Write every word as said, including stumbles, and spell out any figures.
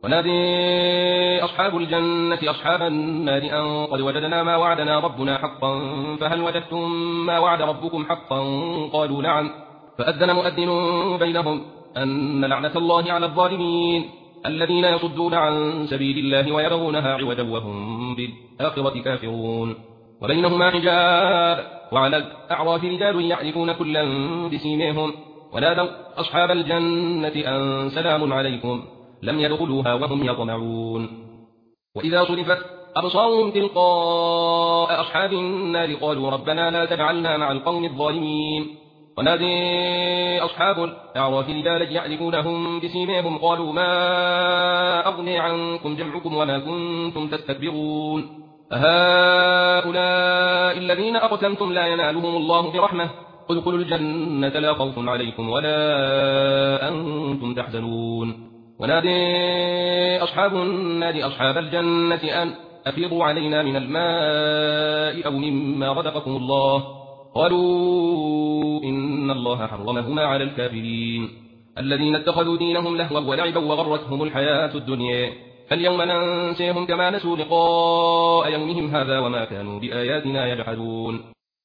ونادي أصحاب الجنة أصحاب النار أن قد وجدنا ما وعدنا ربنا حقا فهل وجدتم ما وعد ربكم حقا قالوا نعم فأذن مؤذن بينهم أن لعنة الله على الظالمين الذين يصدون عن سبيل الله ويبغونها عوجا وهم بالآخرة كافرون وبينهما حجاب وعلى الأعراف رجال يعرفون كلا بسيميهم ونادوا أصحاب الجنة أن سلام عليكم لم يدخلوها وهم يطمعون وإذا صرفت أبصارهم تلقاء أصحاب النار قالوا ربنا لا تجعلنا مع القوم الظالمين ونادي أصحاب الأعراف رجالا يعرفونهم بسيميهم قالوا ما أغني عنكم جمعكم وما كنتم تستكبرون أهؤلاء الذين أقسمتم لا ينالهم الله برحمة ادخلوا الجنة لا خوف عليكم ولا أنتم تحزنون ونادي أصحاب النار أصحاب الجنة أن أفيضوا علينا من الماء أو مما رزقكم الله قالوا إن الله حرمهما على الكافرين الذين اتخذوا دينهم لهوا ولعبا وغرتهم الحياة الدنيا فاليوم ننسيهم كما نسوا لقاء يومهم هذا وما كانوا بآياتنا يجحدون